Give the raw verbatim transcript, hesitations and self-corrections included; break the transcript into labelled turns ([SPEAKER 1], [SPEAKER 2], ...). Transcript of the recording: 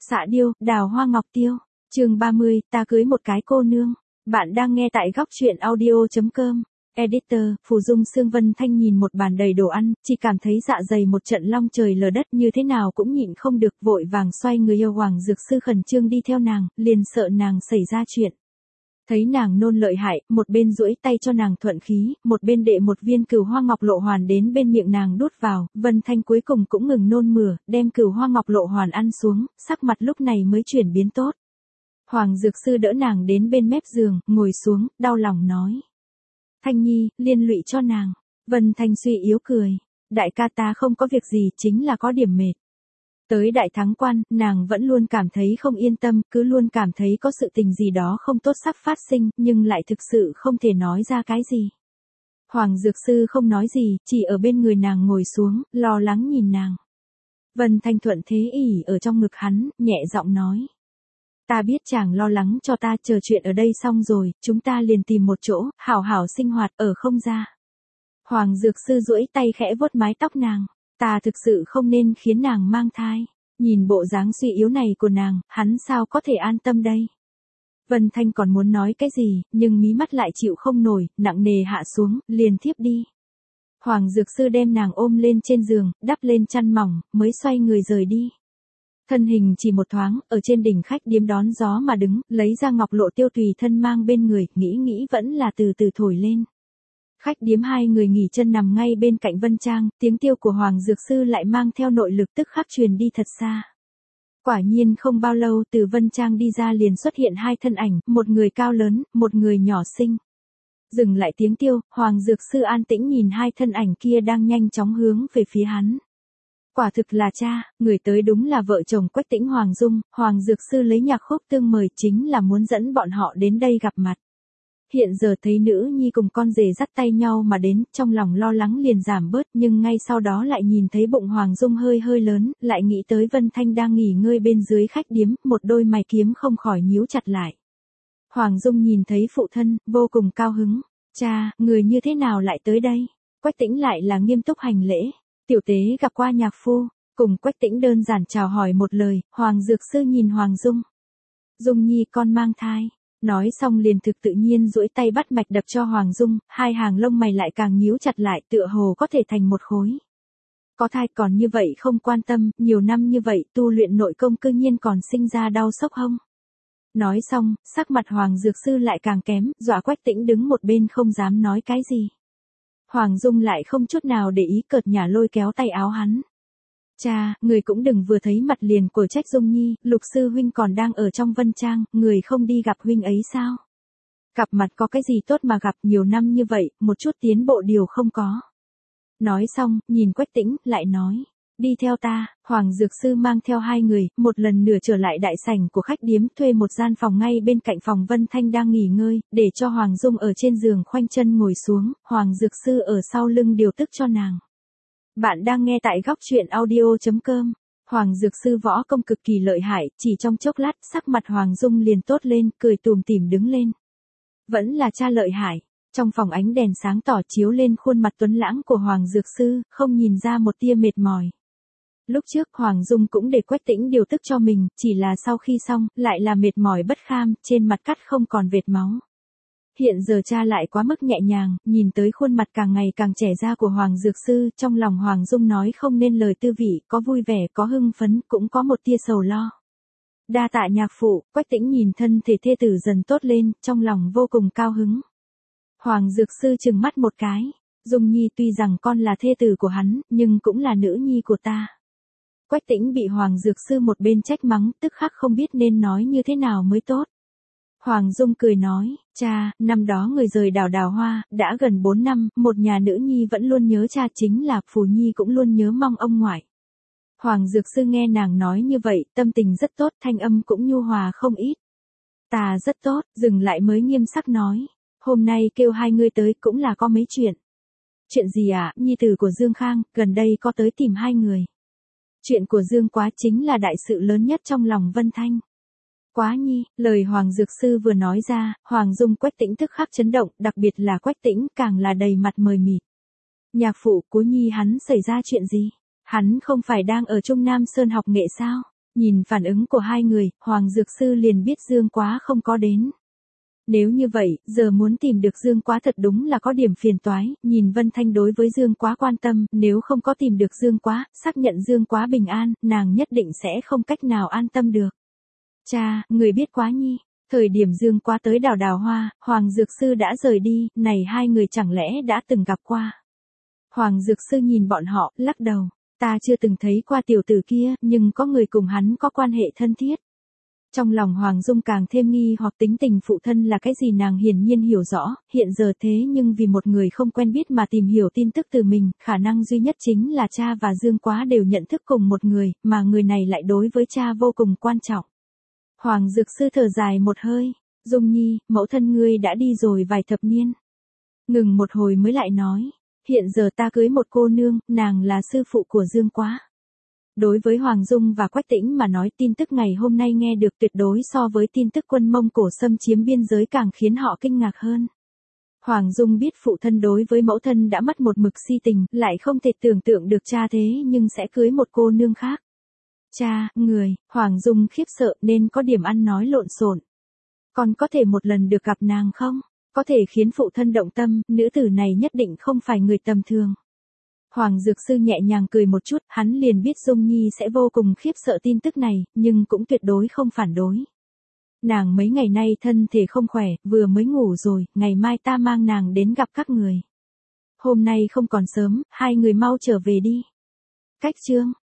[SPEAKER 1] Xạ điêu, đào hoa ngọc tiêu. Chương ba mươi, ta cưới một cái cô nương. Bạn đang nghe tại góc truyện audio chấm com. Editor, Phù Dung Sương Vân Thanh nhìn một bàn đầy đồ ăn, chỉ cảm thấy dạ dày một trận long trời lở đất, như thế nào cũng nhịn không được, vội vàng xoay người yêu Hoàng Dược Sư khẩn trương đi theo nàng, liền sợ nàng xảy ra chuyện. Thấy nàng nôn lợi hại, một bên duỗi tay cho nàng thuận khí, một bên đệ một viên cửu hoa ngọc lộ hoàn đến bên miệng nàng đút vào, Vân Thanh cuối cùng cũng ngừng nôn mửa, đem cửu hoa ngọc lộ hoàn ăn xuống, sắc mặt lúc này mới chuyển biến tốt. Hoàng Dược Sư đỡ nàng đến bên mép giường, ngồi xuống, đau lòng nói. Thanh Nhi, liên lụy cho nàng. Vân Thanh suy yếu cười. Đại ca ta không có việc gì, chính là có điểm mệt. Tới đại thắng quan, nàng vẫn luôn cảm thấy không yên tâm, cứ luôn cảm thấy có sự tình gì đó không tốt sắp phát sinh, nhưng lại thực sự không thể nói ra cái gì. Hoàng Dược Sư không nói gì, chỉ ở bên người nàng ngồi xuống, lo lắng nhìn nàng. Vân Thanh thuận thế ỉ ở trong ngực hắn, nhẹ giọng nói. Ta biết chàng lo lắng cho ta, chờ chuyện ở đây xong rồi, chúng ta liền tìm một chỗ, hảo hảo sinh hoạt, ở không ra. Hoàng Dược Sư duỗi tay khẽ vuốt mái tóc nàng. Ta thực sự không nên khiến nàng mang thai. Nhìn bộ dáng suy yếu này của nàng, hắn sao có thể an tâm đây? Vân Thanh còn muốn nói cái gì, nhưng mí mắt lại chịu không nổi, nặng nề hạ xuống, liền thiếp đi. Hoàng Dược Sư đem nàng ôm lên trên giường, đắp lên chăn mỏng, mới xoay người rời đi. Thân hình chỉ một thoáng, ở trên đỉnh khách điếm đón gió mà đứng, lấy ra ngọc lộ tiêu tùy thân mang bên người, nghĩ nghĩ vẫn là từ từ thổi lên. Khách điếm hai người nghỉ chân nằm ngay bên cạnh Vân Trang, tiếng tiêu của Hoàng Dược Sư lại mang theo nội lực tức khắc truyền đi thật xa. Quả nhiên không bao lâu từ Vân Trang đi ra liền xuất hiện hai thân ảnh, một người cao lớn, một người nhỏ xinh. Dừng lại tiếng tiêu, Hoàng Dược Sư an tĩnh nhìn hai thân ảnh kia đang nhanh chóng hướng về phía hắn. Quả thực là cha, người tới đúng là vợ chồng Quách Tĩnh Hoàng Dung, Hoàng Dược Sư lấy nhạc khúc tương mời chính là muốn dẫn bọn họ đến đây gặp mặt. Hiện giờ thấy nữ nhi cùng con rể dắt tay nhau mà đến, trong lòng lo lắng liền giảm bớt, nhưng ngay sau đó lại nhìn thấy bụng Hoàng Dung hơi hơi lớn, lại nghĩ tới Vân Thanh đang nghỉ ngơi bên dưới khách điếm, một đôi mày kiếm không khỏi nhíu chặt lại. Hoàng Dung nhìn thấy phụ thân, vô cùng cao hứng. Cha, người như thế nào lại tới đây? Quách Tĩnh lại là nghiêm túc hành lễ. Tiểu tế gặp qua nhạc phu, cùng Quách Tĩnh đơn giản chào hỏi một lời, Hoàng Dược Sư nhìn Hoàng Dung. Dung nhi con mang thai. Nói xong liền thực tự nhiên duỗi tay bắt mạch đập cho Hoàng Dung, hai hàng lông mày lại càng nhíu chặt lại, tựa hồ có thể thành một khối. Có thai còn như vậy không quan tâm, nhiều năm như vậy tu luyện nội công cư nhiên còn sinh ra đau sốc hông. Nói xong, sắc mặt Hoàng Dược Sư lại càng kém, dọa Quách Tĩnh đứng một bên không dám nói cái gì. Hoàng Dung lại không chút nào để ý, cợt nhả lôi kéo tay áo hắn. Cha, người cũng đừng vừa thấy mặt liền của trách Dung nhi, Lục sư huynh còn đang ở trong Vân Trang, người không đi gặp huynh ấy sao? Gặp mặt có cái gì tốt mà gặp, nhiều năm như vậy, một chút tiến bộ điều không có. Nói xong, nhìn Quách Tĩnh, lại nói, đi theo ta. Hoàng Dược Sư mang theo hai người, một lần nữa trở lại đại sảnh của khách điếm, thuê một gian phòng ngay bên cạnh phòng Vân Thanh đang nghỉ ngơi, để cho Hoàng Dung ở trên giường khoanh chân ngồi xuống, Hoàng Dược Sư ở sau lưng điều tức cho nàng. Bạn đang nghe tại góc truyện audio chấm com. Hoàng Dược Sư võ công cực kỳ lợi hại, chỉ trong chốc lát, sắc mặt Hoàng Dung liền tốt lên, cười tủm tỉm đứng lên. Vẫn là cha lợi hại. Trong phòng ánh đèn sáng tỏ chiếu lên khuôn mặt tuấn lãng của Hoàng Dược Sư, không nhìn ra một tia mệt mỏi. Lúc trước Hoàng Dung cũng để Quách Tĩnh điều tức cho mình, chỉ là sau khi xong, lại là mệt mỏi bất kham, trên mặt cắt không còn vệt máu. Hiện giờ cha lại quá mức nhẹ nhàng, nhìn tới khuôn mặt càng ngày càng trẻ ra của Hoàng Dược Sư, trong lòng Hoàng Dung nói không nên lời tư vị, có vui vẻ, có hưng phấn, cũng có một tia sầu lo. Đa tạ nhạc phụ. Quách Tĩnh nhìn thân thể thê tử dần tốt lên, trong lòng vô cùng cao hứng. Hoàng Dược Sư trừng mắt một cái. Dung nhi tuy rằng con là thê tử của hắn, nhưng cũng là nữ nhi của ta. Quách Tĩnh bị Hoàng Dược Sư một bên trách mắng, tức khắc không biết nên nói như thế nào mới tốt. Hoàng Dung cười nói, cha, năm đó người rời đảo Đào Hoa, đã gần bốn năm, một nhà nữ nhi vẫn luôn nhớ cha, chính là Phù Nhi cũng luôn nhớ mong ông ngoại. Hoàng Dược Sư nghe nàng nói như vậy, tâm tình rất tốt, thanh âm cũng nhu hòa không ít. Ta rất tốt, dừng lại mới nghiêm sắc nói, hôm nay kêu hai ngươi tới cũng là có mấy chuyện. Chuyện gì ạ? À? Nhi tử của Dương Khang, gần đây có tới tìm hai người. Chuyện của Dương Quá chính là đại sự lớn nhất trong lòng Vân Thanh. Quá nhi, lời Hoàng Dược Sư vừa nói ra, Hoàng Dung Quách Tĩnh tức khắc chấn động, đặc biệt là Quách Tĩnh càng là đầy mặt mờ mịt. Nhạc phụ, Cố nhi hắn xảy ra chuyện gì? Hắn không phải đang ở Trung Nam Sơn học nghệ sao? Nhìn phản ứng của hai người, Hoàng Dược Sư liền biết Dương Quá không có đến. Nếu như vậy, giờ muốn tìm được Dương Quá thật đúng là có điểm phiền toái, nhìn Vân Thanh đối với Dương Quá quan tâm, nếu không có tìm được Dương Quá, xác nhận Dương Quá bình an, nàng nhất định sẽ không cách nào an tâm được. Cha, người biết quá nhi, thời điểm Dương Quá tới đào đào hoa, Hoàng Dược Sư đã rời đi, này hai người chẳng lẽ đã từng gặp qua. Hoàng Dược Sư nhìn bọn họ, lắc đầu, ta chưa từng thấy qua tiểu tử kia, nhưng có người cùng hắn có quan hệ thân thiết. Trong lòng Hoàng Dung càng thêm nghi hoặc tính tình phụ thân là cái gì nàng hiển nhiên hiểu rõ, hiện giờ thế nhưng vì một người không quen biết mà tìm hiểu tin tức từ mình, khả năng duy nhất chính là cha và Dương Quá đều nhận thức cùng một người, mà người này lại đối với cha vô cùng quan trọng. Hoàng Dược Sư thở dài một hơi, Dung Nhi, mẫu thân ngươi đã đi rồi vài thập niên. Ngừng một hồi mới lại nói, hiện giờ ta cưới một cô nương, nàng là sư phụ của Dương Quá. Đối với Hoàng Dung và Quách Tĩnh mà nói tin tức ngày hôm nay nghe được tuyệt đối so với tin tức quân Mông Cổ xâm chiếm biên giới càng khiến họ kinh ngạc hơn. Hoàng Dung biết phụ thân đối với mẫu thân đã mất một mực si tình, lại không thể tưởng tượng được cha thế nhưng sẽ cưới một cô nương khác. Cha, người, Hoàng Dung khiếp sợ nên có điểm ăn nói lộn xộn. Còn có thể một lần được gặp nàng không? Có thể khiến phụ thân động tâm, nữ tử này nhất định không phải người tầm thường. Hoàng Dược Sư nhẹ nhàng cười một chút, hắn liền biết Dung Nhi sẽ vô cùng khiếp sợ tin tức này, nhưng cũng tuyệt đối không phản đối. Nàng mấy ngày nay thân thể không khỏe, vừa mới ngủ rồi, ngày mai ta mang nàng đến gặp các người. Hôm nay không còn sớm, hai người mau trở về đi. Cách chương